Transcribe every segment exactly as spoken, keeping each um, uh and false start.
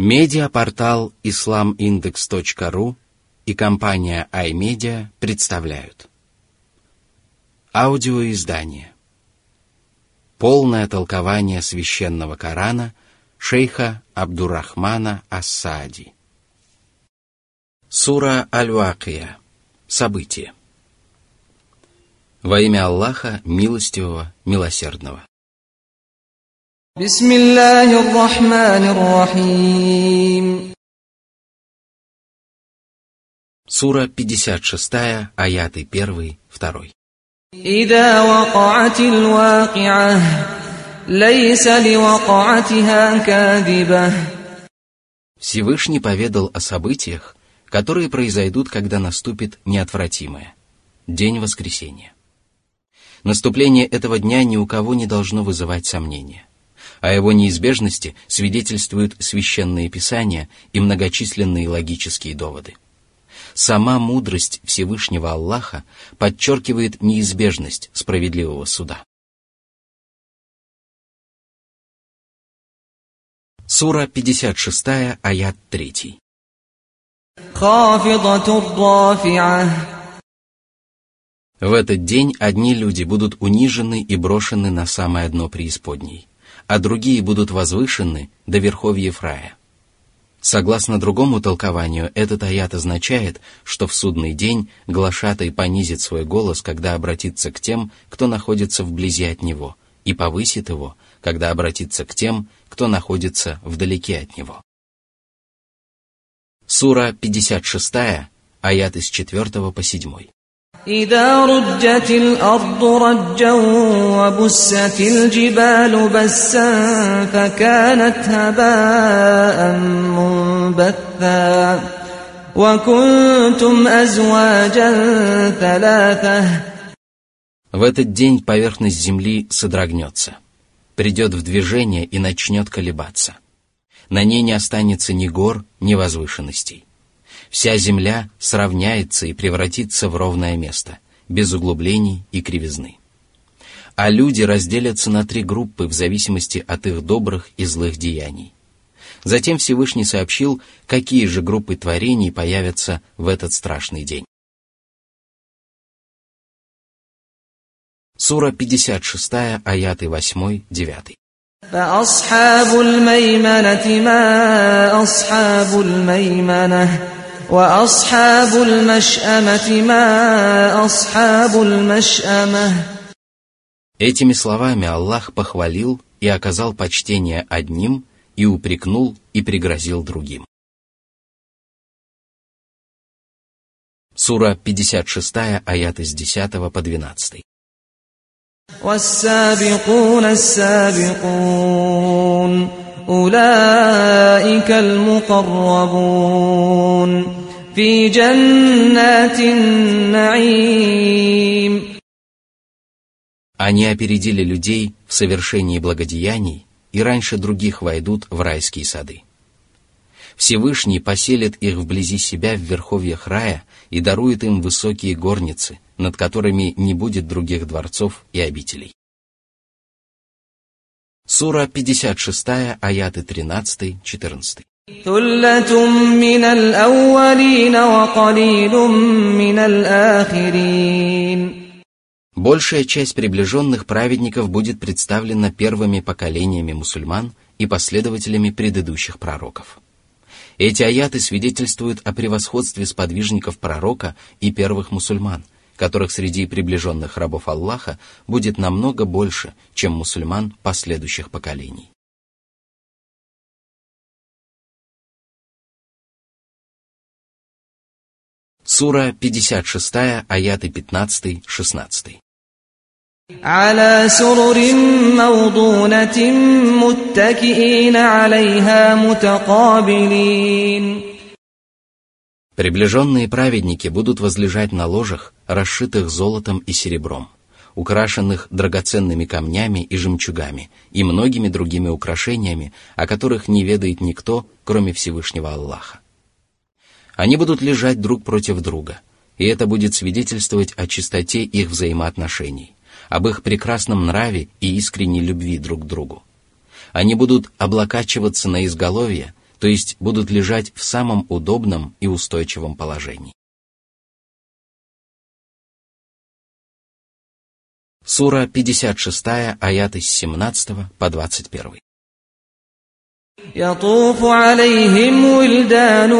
Медиапортал ислам индекс точка ру и компания iMedia представляют аудиоиздание «Полное толкование священного Корана» шейха Абдуррахмана ас-Саади. Сура Аль-Вакия. Событие. Во имя Аллаха, милостивого, милосердного. Бисмиллахир-рахманир-рахим. Сура пятьдесят шесть, аяты первый, второй. Ида вакаатил вакиа, лейса ли вакаатиха кадиба. Всевышний поведал о событиях, которые произойдут, когда наступит неотвратимое – день воскресения. Наступление этого дня ни у кого не должно вызывать сомнения. О его неизбежности свидетельствуют священные писания и многочисленные логические доводы. Сама мудрость Всевышнего Аллаха подчеркивает неизбежность справедливого суда. Сура пятьдесят шесть, аят три. В этот день одни люди будут унижены и брошены на самое дно преисподней, а другие будут возвышены до верховьев рая. Согласно другому толкованию, этот аят означает, что в судный день глашатай понизит свой голос, когда обратится к тем, кто находится вблизи от него, и повысит его, когда обратится к тем, кто находится вдалеке от него. Сура пятьдесят шесть, аят с четвёртого по седьмой. إذا رجت الأرض رجا وبست الجبال بسا فكانت هباء منبثا وكنتم أزواجا ثلاثة. В этот день поверхность земли содрогнется, придет в движение и начнет колебаться. На ней не останется ни гор, ни возвышенностей. Вся земля сравняется и превратится в ровное место, без углублений и кривизны. А люди разделятся на три группы в зависимости от их добрых и злых деяний. Затем Всевышний сообщил, какие же группы творений появятся в этот страшный день. Сура пятьдесят шесть, аяты восемь-девять. فأصحاب الميمنة ما أصحاب الميمنة وأصحاب المشأمة ما أصحاب المشأمة. Этими словами Аллах похвалил и оказал почтение одним, и упрекнул и пригрозил другим. Сура пятьдесят шесть, аяты с десятого по двенадцатый. والسابقون السابقون أولئك المقربون في جنات النعيم. Они опередили людей в совершении благодеяний и раньше других войдут в райские сады. Всевышний поселит их вблизи себя в верховьях рая и дарует им высокие горницы, над которыми не будет других дворцов и обителей. Сура пятьдесят шесть, аяты тринадцать-четырнадцать. Большая часть приближенных праведников будет представлена первыми поколениями мусульман и последователями предыдущих пророков. Эти аяты свидетельствуют о превосходстве сподвижников пророка и первых мусульман, которых среди приближенных рабов Аллаха будет намного больше, чем мусульман последующих поколений. Сура пятьдесят шесть, аяты пятнадцать-шестнадцать. على سرر موضونة متكئين عليها متقابلين. Приближенные праведники будут возлежать на ложах, расшитых золотом и серебром, украшенных драгоценными камнями и жемчугами и многими другими украшениями, о которых не ведает никто, кроме Всевышнего Аллаха. Они будут лежать друг против друга, и это будет свидетельствовать о чистоте их взаимоотношений, об их прекрасном нраве и искренней любви друг к другу. Они будут облокачиваться на изголовье, то есть будут лежать в самом удобном и устойчивом положении. Сура пятьдесят шесть, аяты с семнадцатого по двадцать один. يطوف عليهم ولدان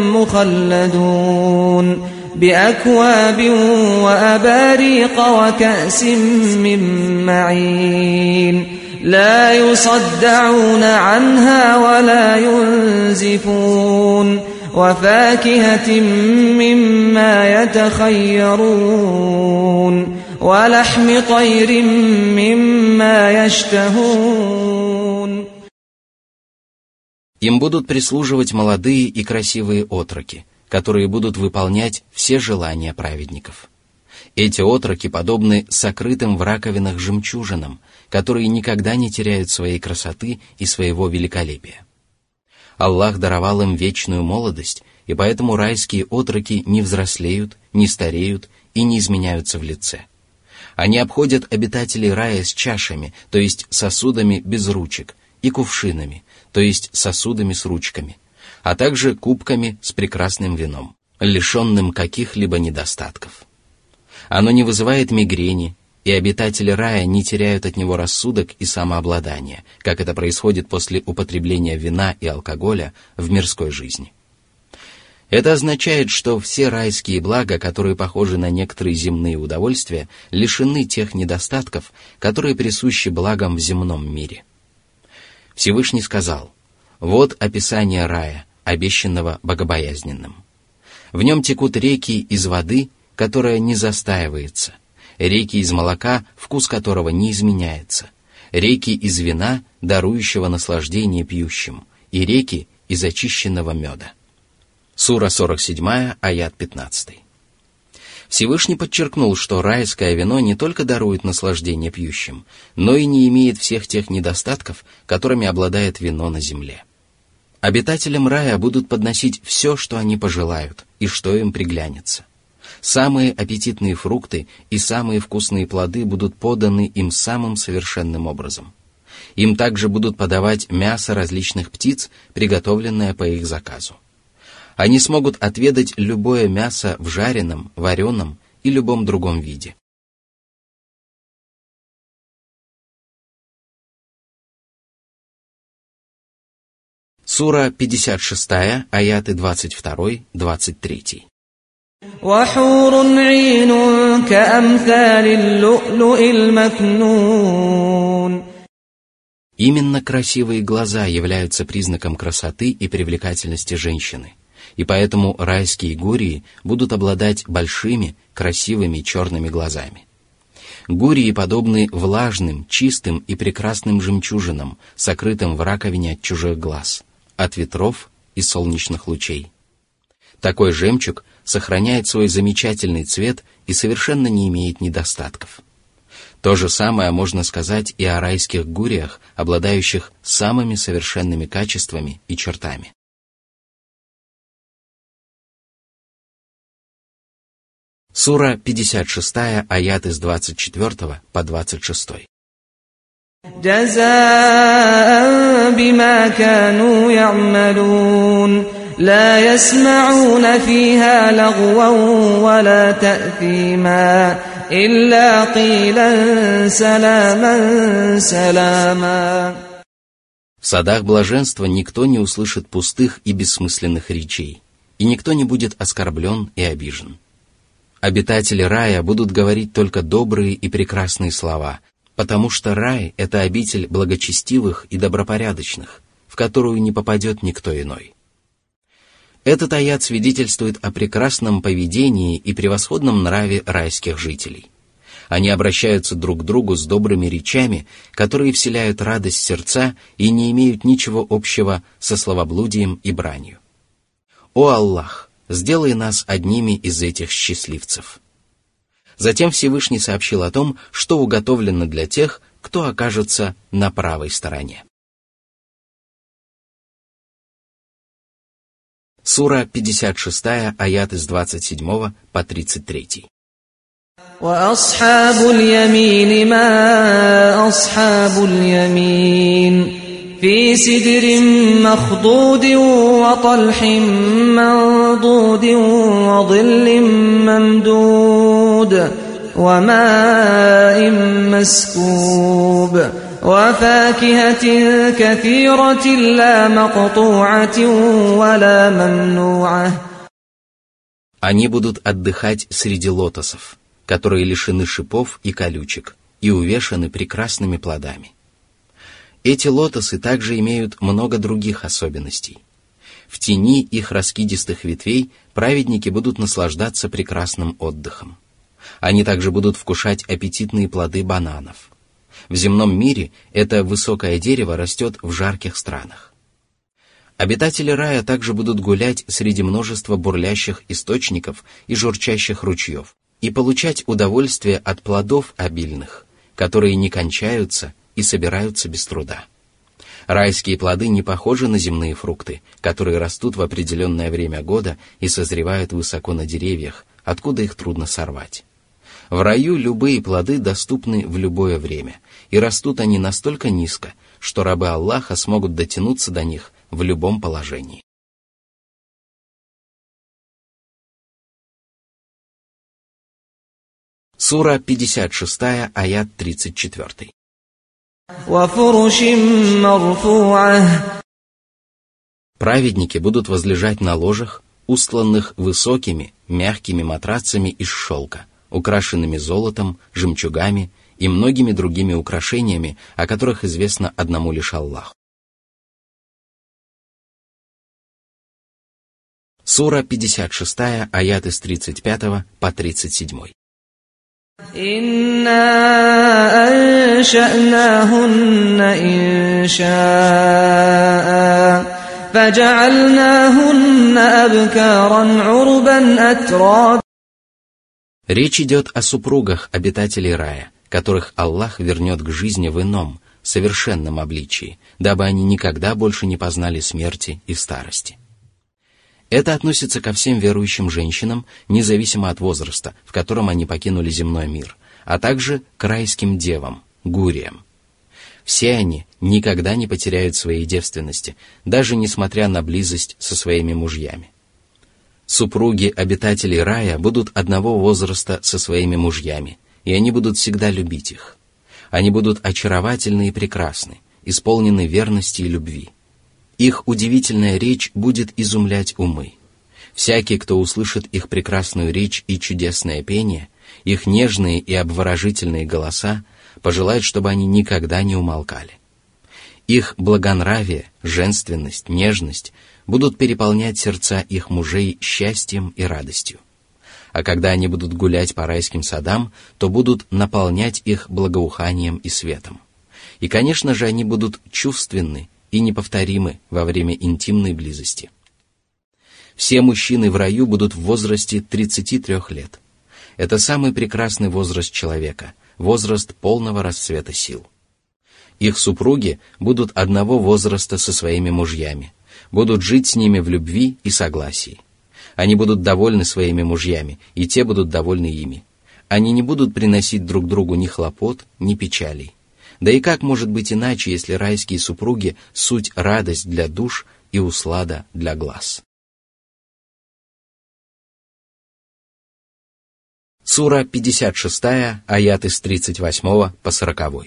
مخلدون بأكواب وأباريق وكأس من معين لا يصدعون عنها ولا ينزفون وفاكهة مما يتخيرون ولحم طير مما يشتهون. Им будут прислуживать молодые и красивые отроки, которые будут выполнять все желания праведников. Эти отроки подобны сокрытым в раковинах жемчужинам, которые никогда не теряют своей красоты и своего великолепия. Аллах даровал им вечную молодость, и поэтому райские отроки не взрослеют, не стареют и не изменяются в лице. Они обходят обитателей рая с чашами, то есть сосудами без ручек, и кувшинами, то есть сосудами с ручками, а также кубками с прекрасным вином, лишенным каких-либо недостатков. Оно не вызывает мигрени, и обитатели рая не теряют от него рассудок и самообладание, как это происходит после употребления вина и алкоголя в мирской жизни. Это означает, что все райские блага, которые похожи на некоторые земные удовольствия, лишены тех недостатков, которые присущи благам в земном мире. Всевышний сказал: «Вот описание рая, обещанного богобоязненным. В нем текут реки из воды, которая не застаивается, реки из молока, вкус которого не изменяется, реки из вина, дарующего наслаждение пьющим, и реки из очищенного меда». Сура сорок семь, аят пятнадцатый. Всевышний подчеркнул, что райское вино не только дарует наслаждение пьющим, но и не имеет всех тех недостатков, которыми обладает вино на земле. Обитателям рая будут подносить все, что они пожелают, и что им приглянется. Самые аппетитные фрукты и самые вкусные плоды будут поданы им самым совершенным образом. Им также будут подавать мясо различных птиц, приготовленное по их заказу. Они смогут отведать любое мясо в жареном, вареном и любом другом виде. Сура пятьдесят шесть, аяты двадцать два - двадцать три. وحور عين كأمثال اللؤلؤ المكنون. Именно красивые глаза являются признаком красоты и привлекательности женщины, и поэтому райские гурии будут обладать большими, красивыми черными глазами. Гурии подобны влажным, чистым и прекрасным жемчужинам, сокрытым в раковине от чужих глаз, от ветров и солнечных лучей. Такой жемчуг сохраняет свой замечательный цвет и совершенно не имеет недостатков. То же самое можно сказать и о райских гуриях, обладающих самыми совершенными качествами и чертами. Сура пятьдесят шесть, аяты с двадцать четыре по двадцать шесть. جزاء بما كانوا يعملون لا يسمعون فيها لغوا ولا تأثيما إلا قيلا سلاما سلاما. В садах блаженства никто не услышит пустых и бессмысленных речей, и никто не будет оскорблен и обижен. Обитатели рая будут говорить только добрые и прекрасные слова, потому что рай — это обитель благочестивых и добропорядочных, в которую не попадет никто иной. Этот аят свидетельствует о прекрасном поведении и превосходном нраве райских жителей. Они обращаются друг к другу с добрыми речами, которые вселяют радость в сердца и не имеют ничего общего со словоблудием и бранью. О Аллах, сделай нас одними из этих счастливцев. Затем Всевышний сообщил о том, что уготовлено для тех, кто окажется на правой стороне. Сура пятьдесят шесть, аяты с двадцать семь по тридцать три. وأصحاب اليمين ما أصحاب اليمين في سدر مخضود وطلح منضود وظل ممدود وماء مسكوب وفاكهة كثيرة لا مقطوعة ولا ممنوعة. Они будут отдыхать среди лотосов, которые лишены шипов и колючек и увешаны прекрасными плодами. Эти лотосы также имеют много других особенностей. В тени их раскидистых ветвей праведники будут наслаждаться прекрасным отдыхом. Они также будут вкушать аппетитные плоды бананов. В земном мире это высокое дерево растет в жарких странах. Обитатели рая также будут гулять среди множества бурлящих источников и журчащих ручьев и получать удовольствие от плодов обильных, которые не кончаются и собираются без труда. Райские плоды не похожи на земные фрукты, которые растут в определенное время года и созревают высоко на деревьях, откуда их трудно сорвать. В раю любые плоды доступны в любое время, и растут они настолько низко, что рабы Аллаха смогут дотянуться до них в любом положении. Сура пятьдесят шесть, аят тридцать четыре. Праведники будут возлежать на ложах, устланных высокими, мягкими матрацами из шелка, украшенными золотом, жемчугами и многими другими украшениями, о которых известно одному лишь Аллаху. Сура пятьдесят шесть, аяты с тридцать пятого по тридцать седьмой. «Инна анша'нахунна инша'a, фаджа'альнахунна абкаран урбан атраб». Речь идет о супругах обитателей рая, которых Аллах вернет к жизни в ином, совершенном обличии, дабы они никогда больше не познали смерти и старости. Это относится ко всем верующим женщинам, независимо от возраста, в котором они покинули земной мир, а также к райским девам, гуриям. Все они никогда не потеряют своей девственности, даже несмотря на близость со своими мужьями. Супруги обитателей рая будут одного возраста со своими мужьями, и они будут всегда любить их. Они будут очаровательны и прекрасны, исполнены верности и любви. Их удивительная речь будет изумлять умы. Всякий, кто услышит их прекрасную речь и чудесное пение, их нежные и обворожительные голоса, пожелает, чтобы они никогда не умолкали. Их благонравие, женственность, нежность будут переполнять сердца их мужей счастьем и радостью. А когда они будут гулять по райским садам, то будут наполнять их благоуханием и светом. И, конечно же, они будут чувственны и неповторимы во время интимной близости. Все мужчины в раю будут в возрасте тридцати трёх лет. Это самый прекрасный возраст человека, возраст полного расцвета сил. Их супруги будут одного возраста со своими мужьями, будут жить с ними в любви и согласии. Они будут довольны своими мужьями, и те будут довольны ими. Они не будут приносить друг другу ни хлопот, ни печалей. Да и как может быть иначе, если райские супруги – суть радость для душ и услада для глаз? Сура пятьдесят шесть, аяты с тридцать восьмого по сороковой.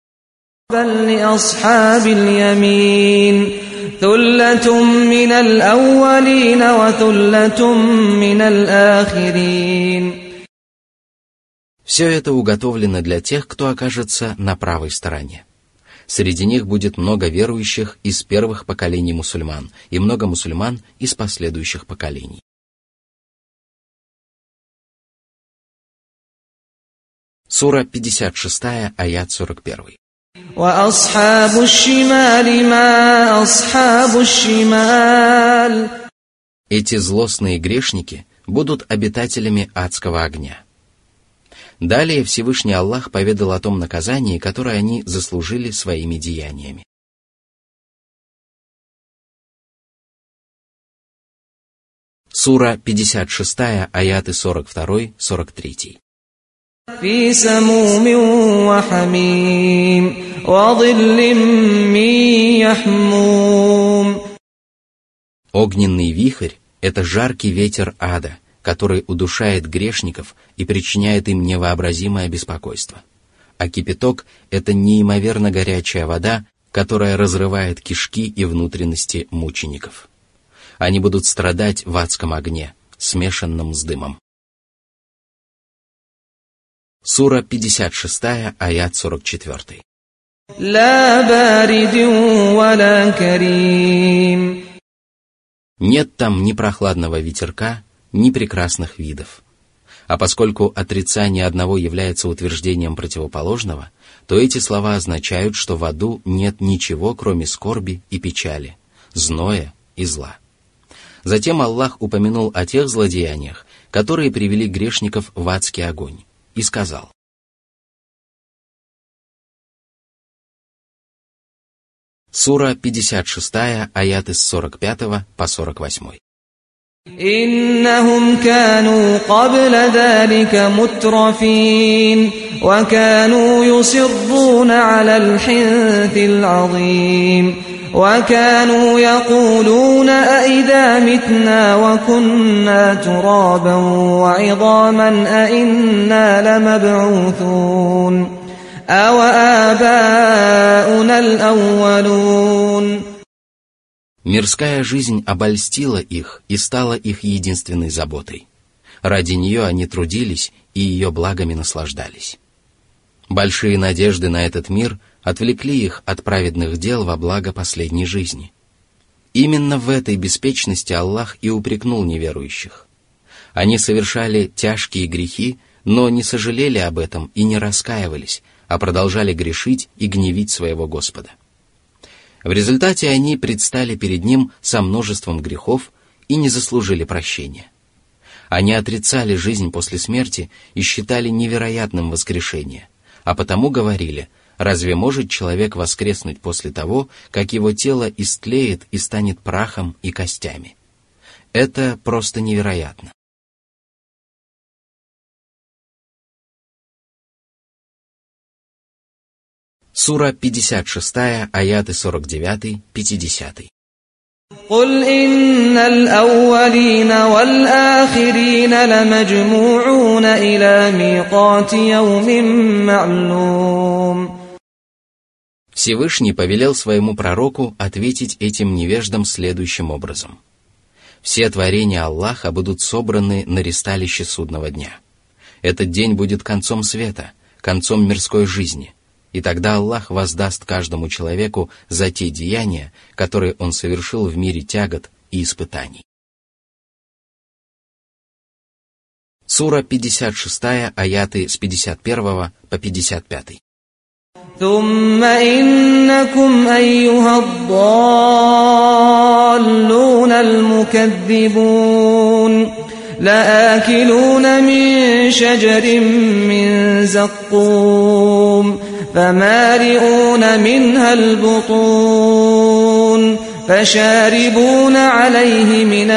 Все это уготовлено для тех, кто окажется на правой стороне. Среди них будет много верующих из первых поколений мусульман и много мусульман из последующих поколений. Сура пятьдесят шесть, аят сорок один. Эти злостные грешники будут обитателями адского огня. Далее Всевышний Аллах поведал о том наказании, которое они заслужили своими деяниями. Сура пятьдесят шесть, аяты сорок два сорок три. وظل من يحموم. Огненный вихрь – это жаркий ветер ада, который удушает грешников и причиняет им невообразимое беспокойство. А кипяток – это неимоверно горячая вода, которая разрывает кишки и внутренности мучеников. Они будут страдать в адском огне, смешанном с дымом. Сура пятьдесят шесть, аят сорок четыре. لا بارد ولا كريم. Нет там ни прохладного ветерка, ни прекрасных видов. А поскольку отрицание одного является утверждением противоположного, то эти слова означают, что в аду нет ничего, кроме скорби и печали, зноя и зла. Затем Аллах упомянул о тех злодеяниях, которые привели грешников в адский огонь, и сказал: Сура пятьдесят шесть, аяты с сорок пятого по сорок восьмой. إنهم كانوا قبل ذلك مترفين وكانوا يصرون على الحنث العظيم وكانوا يقولون أئذا متنا وكنا ترابا وعظاما أئنا لمبعوثون أوآباؤنا الأولون. Мирская жизнь обольстила их и стала их единственной заботой. Ради нее они трудились и ее благами наслаждались. Большие надежды на этот мир отвлекли их от праведных дел во благо последней жизни. Именно в этой беспечности Аллах и упрекнул неверующих. Они совершали тяжкие грехи, но не сожалели об этом и не раскаивались, а продолжали грешить и гневить своего Господа. В результате они предстали перед Ним со множеством грехов и не заслужили прощения. Они отрицали жизнь после смерти и считали невероятным воскрешение, а потому говорили: разве может человек воскреснуть после того, как его тело истлеет и станет прахом и костями? Это просто невероятно. Сура пятьдесят шесть, аяты сорок девять пятьдесят. قل إن الأولين والآخرين لمجموعون إلى ميقات يوم معلوم. Всевышний повелел своему пророку ответить этим невеждам следующим образом: все творения Аллаха будут собраны на ристалище судного дня. Этот день будет концом света, концом мирской жизни, и тогда Аллах воздаст каждому человеку за те деяния, которые он совершил в мире тягот и испытаний. Сура пятьдесят шесть, аяты с пятьдесят первого по пятьдесят пятый. ثم إنكم أيها الضالون المكذبون لآكلون من شجر من زقوم فمالئون منها البطون فشاربون عليه من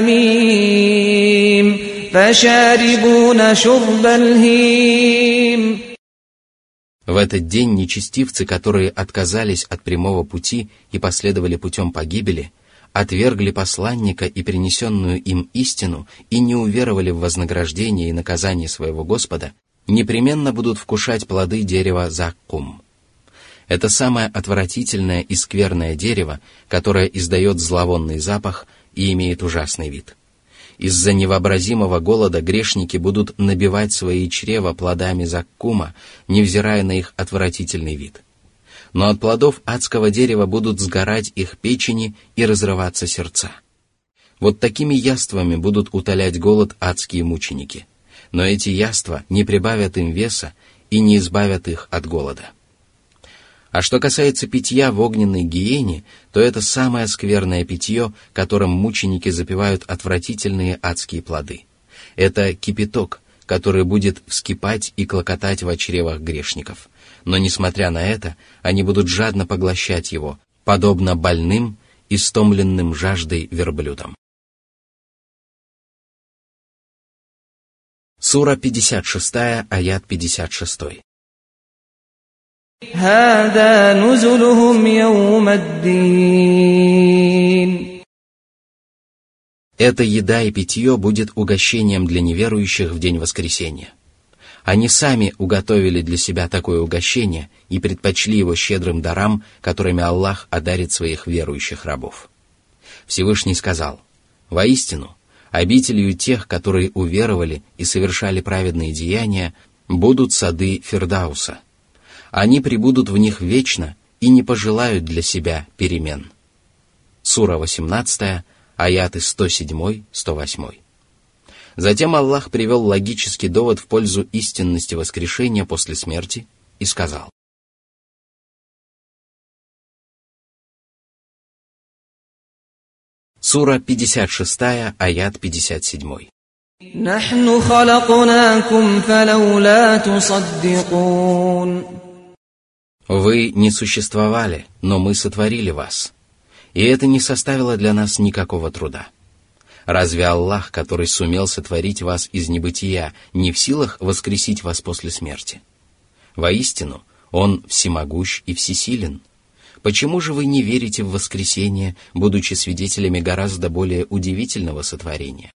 الحميم فشاربون شرب الهيم. В этот день нечестивцы, которые отказались от прямого пути и последовали путем погибели, отвергли посланника и принесенную им истину и не уверовали в вознаграждение и наказание своего Господа, непременно будут вкушать плоды дерева заккум. Это самое отвратительное и скверное дерево, которое издает зловонный запах и имеет ужасный вид. Из-за невообразимого голода грешники будут набивать свои чрева плодами заккума, невзирая на их отвратительный вид. Но от плодов адского дерева будут сгорать их печени и разрываться сердца. Вот такими яствами будут утолять голод адские мученики. Но эти яства не прибавят им веса и не избавят их от голода. А что касается питья в огненной гиене, то это самое скверное питье, которым мученики запивают отвратительные адские плоды. Это кипяток, который будет вскипать и клокотать в чревах грешников. Но, несмотря на это, они будут жадно поглощать его, подобно больным, истомленным жаждой верблюдам. Сура пятьдесят шесть, аят пятьдесят шесть. هذا نزلهم يوم الدين. Эта еда и питье будет угощением для неверующих в день воскресения. Они сами уготовили для себя такое угощение и предпочли его щедрым дарам, которыми Аллах одарит своих верующих рабов. Всевышний сказал: «Воистину, обителью тех, которые уверовали и совершали праведные деяния, будут сады Фирдауса. Они пребудут в них вечно и не пожелают для себя перемен». Сура восемнадцатая, аяты сто семь - сто восемь. Затем Аллах привел логический довод в пользу истинности воскрешения после смерти и сказал: Сура пятьдесят шестая, аят пятьдесят семь. نحن خلقناكم فلولا تصدقون. Вы не существовали, но мы сотворили вас, и это не составило для нас никакого труда. Разве Аллах, который сумел сотворить вас из небытия, не в силах воскресить вас после смерти? Воистину, Он всемогущ и всесилен. Почему же вы не верите в воскресение, будучи свидетелями гораздо более удивительного сотворения?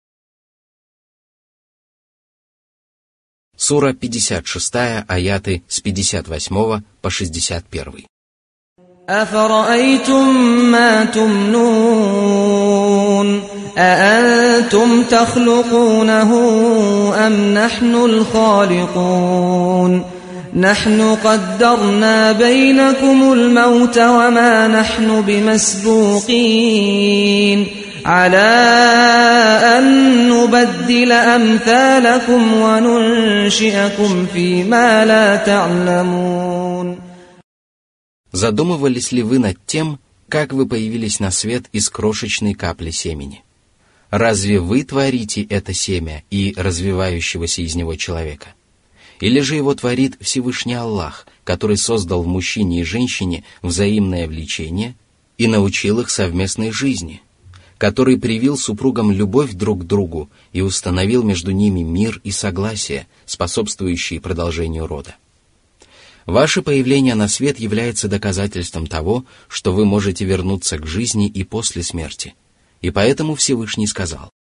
Сура пятьдесят шестая, аяты с пятьдесят восьмого по шестьдесят первый. أفرأيتم ما تمنون أأنتم تخلقونه أم نحن الخالقون نحن قدرنا بينكم الموت وما نحن بمسبوقين على أن نبدل أمثالكم وننشئكم فيما لا تعلمون. Задумывались ли вы над тем, как вы появились на свет из крошечной капли семени? Разве вы творите это семя и развивающегося из него человека? Или же его творит Всевышний Аллах, который создал в мужчине и женщине взаимное влечение и научил их совместной жизни, который привил супругам любовь друг к другу и установил между ними мир и согласие, способствующие продолжению рода? Ваше появление на свет является доказательством того, что вы можете вернуться к жизни и после смерти. И поэтому Всевышний сказал: